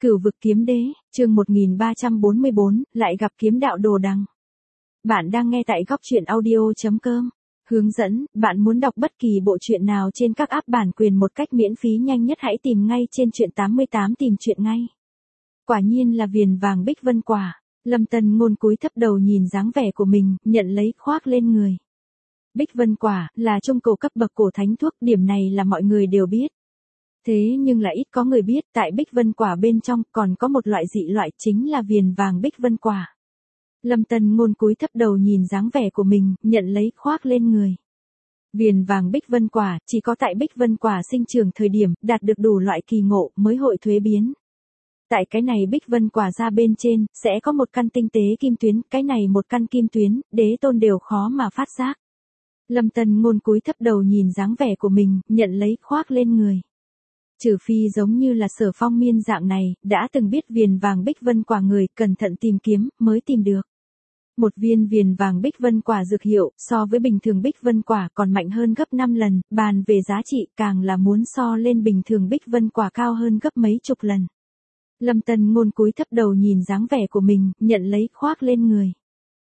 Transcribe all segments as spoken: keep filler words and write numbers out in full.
Cửu vực kiếm đế, chương một nghìn ba trăm bốn mươi bốn, lại gặp kiếm đạo đồ đằng. Bạn đang nghe tại góc truyện audio chấm com. Hướng dẫn, bạn muốn đọc bất kỳ bộ truyện nào trên các app bản quyền một cách miễn phí nhanh nhất hãy tìm ngay trên truyện tám mươi tám tìm truyện ngay. Quả nhiên là viền vàng bích vân quả. Lâm Tân Ngôn cúi thấp đầu nhìn dáng vẻ của mình, nhận lấy khoác lên người. Bích vân quả là trung cổ cấp bậc cổ thánh thuốc, điểm này là mọi người đều biết. Thế nhưng là ít có người biết, tại bích vân quả bên trong còn có một loại dị loại, chính là viền vàng bích vân quả. Lâm Tân Ngôn cúi thấp đầu nhìn dáng vẻ của mình, nhận lấy khoác lên người. Viền vàng bích vân quả chỉ có tại bích vân quả sinh trưởng thời điểm đạt được đủ loại kỳ ngộ mới hội thuế biến. Tại cái này bích vân quả ra bên trên sẽ có một căn tinh tế kim tuyến, cái này một căn kim tuyến, đế tôn đều khó mà phát giác. Lâm Tân Ngôn cúi thấp đầu nhìn dáng vẻ của mình, nhận lấy khoác lên người. Trừ phi giống như là Sở Phong Miên dạng này, đã từng biết viền vàng bích vân quả người, cẩn thận tìm kiếm, mới tìm được. Một viên viền vàng bích vân quả dược hiệu, so với bình thường bích vân quả còn mạnh hơn gấp năm lần, bàn về giá trị càng là muốn so lên bình thường bích vân quả cao hơn gấp mấy chục lần. Lâm Tân Ngôn cúi thấp đầu nhìn dáng vẻ của mình, nhận lấy khoác lên người.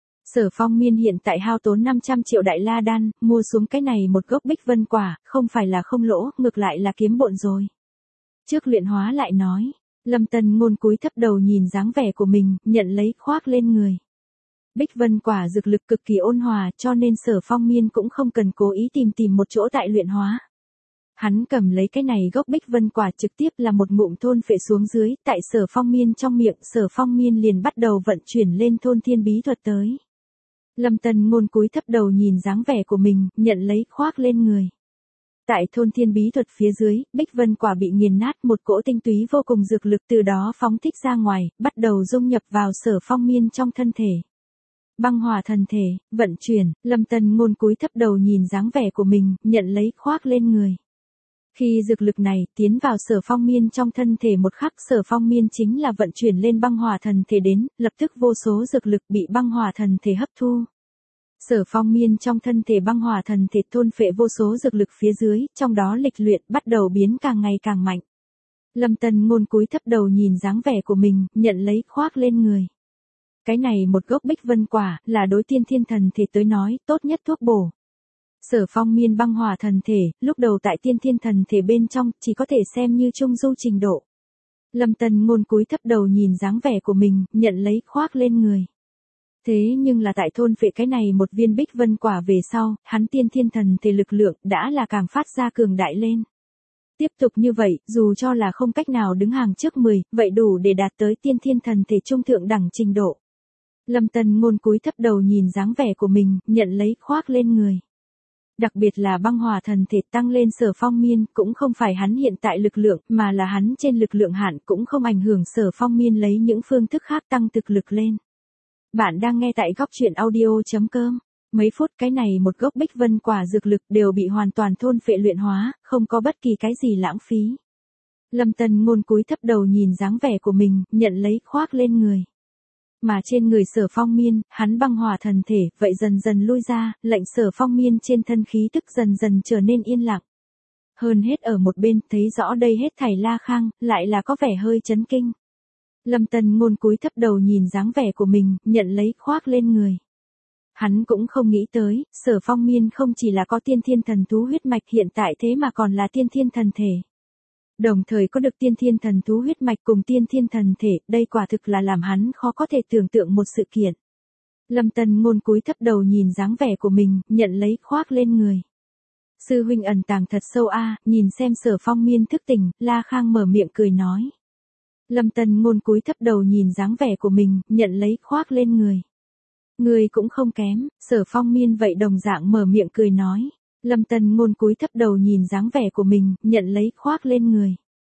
Sở Phong Miên hiện tại hao tốn năm trăm triệu đại la đan, mua xuống cái này một gốc bích vân quả, không phải là không lỗ, ngược lại là kiếm bộn rồi. Trước luyện hóa lại nói, Lâm Tân Ngôn cúi thấp đầu nhìn dáng vẻ của mình, nhận lấy khoác lên người. Bích vân quả dược lực cực kỳ ôn hòa, cho nên Sở Phong Miên cũng không cần cố ý tìm tìm một chỗ tại luyện hóa. Hắn cầm lấy cái này gốc bích vân quả trực tiếp là một ngụm thôn phệ xuống dưới, tại Sở Phong Miên trong miệng, Sở Phong Miên liền bắt đầu vận chuyển lên thôn thiên bí thuật tới. Lâm Tân Ngôn cúi thấp đầu nhìn dáng vẻ của mình, nhận lấy khoác lên người. Tại thôn thiên bí thuật phía dưới, bích vân quả bị nghiền nát, một cỗ tinh túy vô cùng dược lực từ đó phóng thích ra ngoài, bắt đầu dung nhập vào Sở Phong Miên trong thân thể. Băng hỏa thần thể, vận chuyển, Lâm Tân Ngôn cúi thấp đầu nhìn dáng vẻ của mình, nhận lấy khoác lên người. Khi dược lực này tiến vào Sở Phong Miên trong thân thể một khắc, Sở Phong Miên chính là vận chuyển lên băng hỏa thần thể đến, lập tức vô số dược lực bị băng hỏa thần thể hấp thu. Sở Phong Miên trong thân thể băng hỏa thần thể thôn phệ vô số dược lực phía dưới, trong đó lịch luyện bắt đầu biến càng ngày càng mạnh. Lâm Tân Ngôn cúi thấp đầu nhìn dáng vẻ của mình, nhận lấy khoác lên người. Cái này một gốc bích vân quả, là đối tiên thiên thần thể tới nói, tốt nhất thuốc bổ. Sở Phong Miên băng hỏa thần thể, lúc đầu tại tiên thiên thần thể bên trong, chỉ có thể xem như trung du trình độ. Lâm Tân Ngôn cúi thấp đầu nhìn dáng vẻ của mình, nhận lấy khoác lên người. Thế nhưng là tại thôn phệ cái này một viên bích vân quả về sau, hắn tiên thiên thần thể lực lượng đã là càng phát ra cường đại lên. Tiếp tục như vậy, dù cho là không cách nào đứng hàng trước mười, vậy đủ để đạt tới tiên thiên thần thể trung thượng đẳng trình độ. Lâm Tân Ngôn cúi thấp đầu nhìn dáng vẻ của mình, nhận lấy khoác lên người. Đặc biệt là băng hỏa thần thể tăng lên Sở Phong Miên, cũng không phải hắn hiện tại lực lượng, mà là hắn trên lực lượng hạn cũng không ảnh hưởng Sở Phong Miên lấy những phương thức khác tăng thực lực lên. Bạn đang nghe tại góc truyện audio chấm com. Mấy phút cái này một gốc bích vân quả dược lực đều bị hoàn toàn thôn phệ luyện hóa, không có bất kỳ cái gì lãng phí. Lâm Tân Ngôn cúi thấp đầu nhìn dáng vẻ của mình, nhận lấy khoác lên người. Mà trên người Sở Phong Miên, hắn băng hỏa thần thể, vậy dần dần lui ra, lệnh Sở Phong Miên trên thân khí tức dần dần trở nên yên lặng. Hơn hết ở một bên, thấy rõ đây hết thảy La Khang, lại là có vẻ hơi chấn kinh. Lâm Tân Ngôn cúi thấp đầu nhìn dáng vẻ của mình, nhận lấy khoác lên người. Hắn cũng không nghĩ tới, Sở Phong Miên không chỉ là có tiên thiên thần thú huyết mạch hiện tại thế mà còn là tiên thiên thần thể. Đồng thời có được tiên thiên thần thú huyết mạch cùng tiên thiên thần thể, đây quả thực là làm hắn khó có thể tưởng tượng một sự kiện. Lâm Tân Ngôn cúi thấp đầu nhìn dáng vẻ của mình, nhận lấy khoác lên người. Sư huynh ẩn tàng thật sâu a, nhìn xem Sở Phong Miên thức tỉnh, La Khang mở miệng cười nói. Lâm Tân Ngôn cúi thấp đầu nhìn dáng vẻ của mình, nhận lấy khoác lên người. Người cũng không kém, Sở Phong Miên vậy đồng dạng mở miệng cười nói. Lâm Tân Ngôn cúi thấp đầu nhìn dáng vẻ của mình, nhận lấy khoác lên người.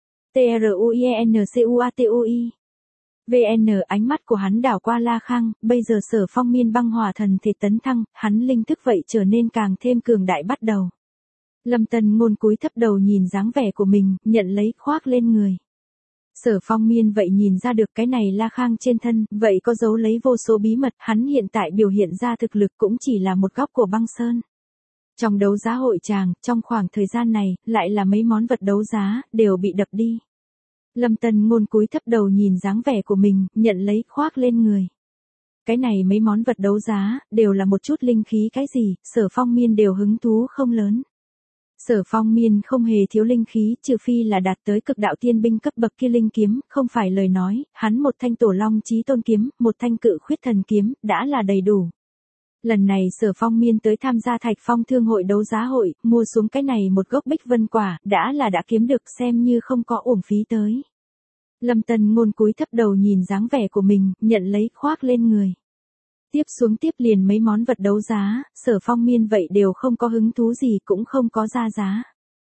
T R U I N C U A T U I. V N ánh mắt của hắn đảo qua La Khang, bây giờ Sở Phong Miên băng hỏa thần thể tấn thăng, hắn linh thức vậy trở nên càng thêm cường đại bắt đầu. Lâm Tân Ngôn cúi thấp đầu nhìn dáng vẻ của mình, nhận lấy khoác lên người. Sở Phong Miên vậy nhìn ra được cái này La Khang trên thân, vậy có giấu lấy vô số bí mật, hắn hiện tại biểu hiện ra thực lực cũng chỉ là một góc của băng sơn. Trong đấu giá hội tràng, trong khoảng thời gian này, lại là mấy món vật đấu giá, đều bị đập đi. Lâm Tân Ngôn cúi thấp đầu nhìn dáng vẻ của mình, nhận lấy khoác lên người. Cái này mấy món vật đấu giá, đều là một chút linh khí cái gì, Sở Phong Miên đều hứng thú không lớn. Sở Phong Miên không hề thiếu linh khí, trừ phi là đạt tới cực đạo tiên binh cấp bậc kia linh kiếm, không phải lời nói, hắn một thanh Tổ Long Chí Tôn kiếm, một thanh Cự Khuyết Thần kiếm, đã là đầy đủ. Lần này Sở Phong Miên tới tham gia Thạch Phong Thương hội đấu giá hội, mua xuống cái này một gốc Bích Vân quả, đã là đã kiếm được, xem như không có uổng phí tới. Lâm Tân Ngôn cúi thấp đầu nhìn dáng vẻ của mình, nhận lấy khoác lên người. Tiếp xuống tiếp liền mấy món vật đấu giá, Sở Phong Miên vậy đều không có hứng thú gì, cũng không có ra giá.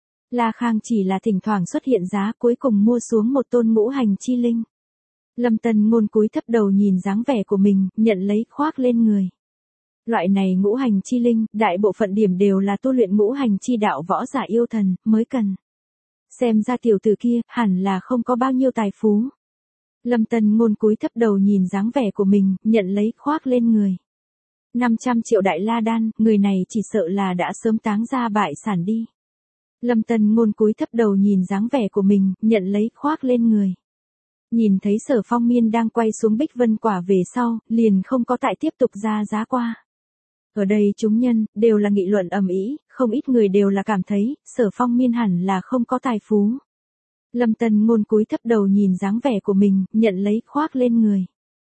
La Khang chỉ là thỉnh thoảng xuất hiện giá, cuối cùng mua xuống một tôn ngũ hành chi linh. Lâm Tân Ngôn cúi thấp đầu nhìn dáng vẻ của mình, nhận lấy khoác lên người. Loại này ngũ hành chi linh, đại bộ phận điểm đều là tu luyện ngũ hành chi đạo võ giả yêu thần, mới cần. Xem ra tiểu tử kia, hẳn là không có bao nhiêu tài phú. Lâm Tân Ngôn cúi thấp đầu nhìn dáng vẻ của mình, nhận lấy khoác lên người. năm trăm triệu đại la đan, người này chỉ sợ là đã sớm táng ra bại sản đi. Lâm Tân Ngôn cúi thấp đầu nhìn dáng vẻ của mình, nhận lấy khoác lên người. Nhìn thấy Sở Phong Miên đang quay xuống Bích Vân quả về sau, liền không có tại tiếp tục ra giá qua. Ở đây chúng nhân, đều là nghị luận ầm ĩ, không ít người đều là cảm thấy, Sở Phong Miên hẳn là không có tài phú. Lâm Tân Ngôn cúi thấp đầu nhìn dáng vẻ của mình, nhận lấy khoác lên người.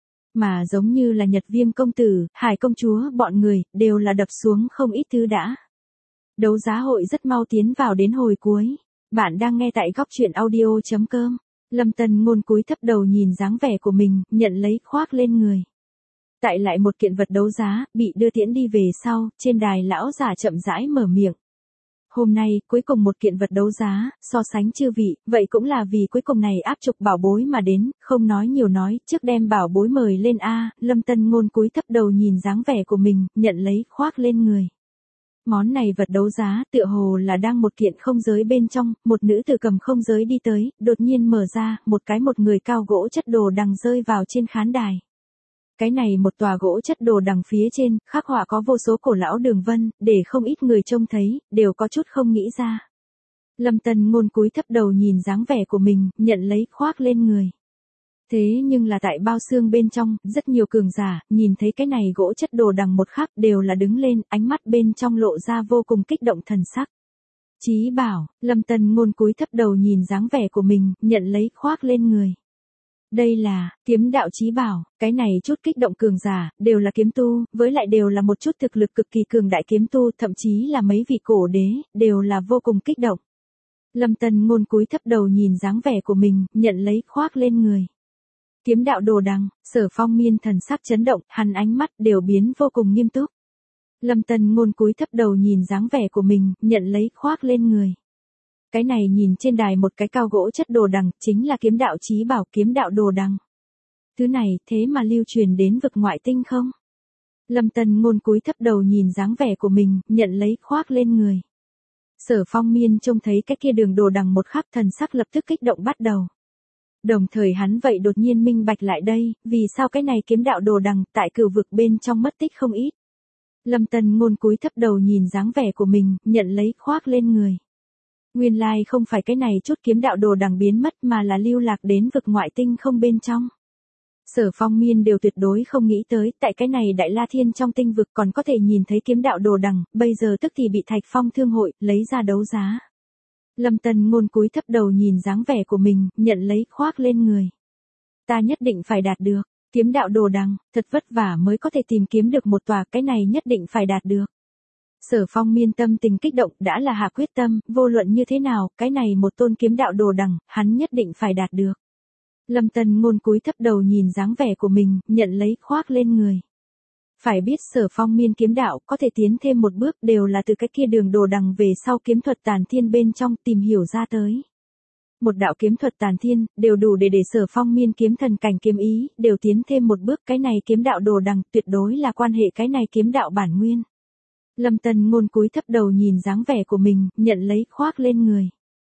Mà giống như là Nhật Viêm công tử, Hải công chúa, bọn người, đều là đập xuống không ít thứ đã. Đấu giá hội rất mau tiến vào đến hồi cuối. Bạn đang nghe tại góc truyện audio chấm com. Lâm Tân Ngôn cúi thấp đầu nhìn dáng vẻ của mình, nhận lấy khoác lên người. Tại lại một kiện vật đấu giá, bị đưa tiễn đi về sau, trên đài lão giả chậm rãi mở miệng. Hôm nay, cuối cùng một kiện vật đấu giá, so sánh chư vị, vậy cũng là vì cuối cùng này áp trục bảo bối mà đến, không nói nhiều nói, trước đem bảo bối mời lên A, Lâm Tân Ngôn cúi thấp đầu nhìn dáng vẻ của mình, nhận lấy khoác lên người. Món này vật đấu giá, tựa hồ là đang một kiện không giới bên trong, một nữ tử cầm không giới đi tới, đột nhiên mở ra, một cái một người cao gỗ chất đồ đằng rơi vào trên khán đài. Cái này một tòa gỗ chất đồ đằng phía trên, khắc họa có vô số cổ lão đường vân, để không ít người trông thấy, đều có chút không nghĩ ra. Lâm Tân Ngôn cúi thấp đầu nhìn dáng vẻ của mình, nhận lấy khoác lên người. Thế nhưng là tại bao xương bên trong, rất nhiều cường giả, nhìn thấy cái này gỗ chất đồ đằng một khắc đều là đứng lên, ánh mắt bên trong lộ ra vô cùng kích động thần sắc. Chí bảo, Lâm Tân Ngôn cúi thấp đầu nhìn dáng vẻ của mình, nhận lấy khoác lên người. Đây là, kiếm đạo chí bảo, cái này chút kích động cường giả, đều là kiếm tu, với lại đều là một chút thực lực cực kỳ cường đại kiếm tu, thậm chí là mấy vị cổ đế, đều là vô cùng kích động. Lâm Tân Ngôn cúi thấp đầu nhìn dáng vẻ của mình, nhận lấy khoác lên người. Kiếm đạo đồ đằng, Sở Phong Miên thần sắc chấn động, hắn ánh mắt đều biến vô cùng nghiêm túc. Lâm Tân Ngôn cúi thấp đầu nhìn dáng vẻ của mình, nhận lấy khoác lên người. Cái này nhìn trên đài một cái cao gỗ chất đồ đằng, chính là kiếm đạo chí bảo, kiếm đạo đồ đằng. Thứ này, thế mà lưu truyền đến vực ngoại tinh không? Lâm Tân Ngôn cúi thấp đầu nhìn dáng vẻ của mình, nhận lấy khoác lên người. Sở Phong Miên trông thấy cái kia đường đồ đằng một khắc, thần sắc lập tức kích động bắt đầu. Đồng thời hắn vậy đột nhiên minh bạch lại đây, vì sao cái này kiếm đạo đồ đằng, tại cửu vực bên trong mất tích không ít. Lâm Tân Ngôn cúi thấp đầu nhìn dáng vẻ của mình, nhận lấy khoác lên người. Nguyên lai không phải cái này chút kiếm đạo đồ đằng biến mất mà là lưu lạc đến vực ngoại tinh không bên trong. Sở Phong Miên đều tuyệt đối không nghĩ tới, tại cái này Đại La Thiên trong tinh vực còn có thể nhìn thấy kiếm đạo đồ đằng, bây giờ tức thì bị Thạch Phong Thương hội lấy ra đấu giá. Lâm Tân Ngôn cúi thấp đầu nhìn dáng vẻ của mình, nhận lấy khoác lên người. Ta nhất định phải đạt được, kiếm đạo đồ đằng, thật vất vả mới có thể tìm kiếm được một tòa, cái này nhất định phải đạt được. Sở Phong Miên tâm tình kích động, đã là hạ quyết tâm, vô luận như thế nào, cái này một tôn kiếm đạo đồ đằng, hắn nhất định phải đạt được. Lâm Tân Ngôn cúi thấp đầu nhìn dáng vẻ của mình, nhận lấy khoác lên người. Phải biết Sở Phong Miên kiếm đạo có thể tiến thêm một bước đều là từ cái kia đường đồ đằng về sau kiếm thuật tàn thiên bên trong tìm hiểu ra tới. Một đạo kiếm thuật tàn thiên, đều đủ để để Sở Phong Miên kiếm thần cảnh kiếm ý, đều tiến thêm một bước, cái này kiếm đạo đồ đằng tuyệt đối là quan hệ cái này kiếm đạo bản nguyên. Lâm Tân Ngôn cúi thấp đầu nhìn dáng vẻ của mình, nhận lấy khoác lên người.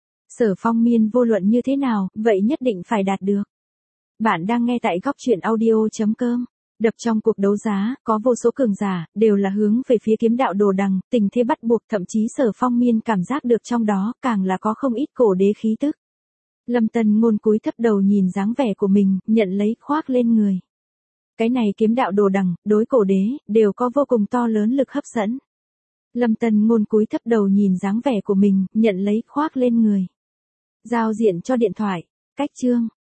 Sở Phong Miên vô luận như thế nào, vậy nhất định phải đạt được. Bạn đang nghe tại góc truyện audio chấm com. Đập trong cuộc đấu giá, có vô số cường giả, đều là hướng về phía kiếm đạo đồ đằng, tình thế bắt buộc, thậm chí Sở Phong Miên cảm giác được trong đó, càng là có không ít cổ đế khí tức. Lâm Tân Ngôn cúi thấp đầu nhìn dáng vẻ của mình, nhận lấy khoác lên người. Cái này kiếm đạo đồ đằng, đối cổ đế, đều có vô cùng to lớn lực hấp dẫn. Lâm Tân Ngôn cúi thấp đầu nhìn dáng vẻ của mình, nhận lấy khoác lên người. Giao diện cho điện thoại. Cách chương.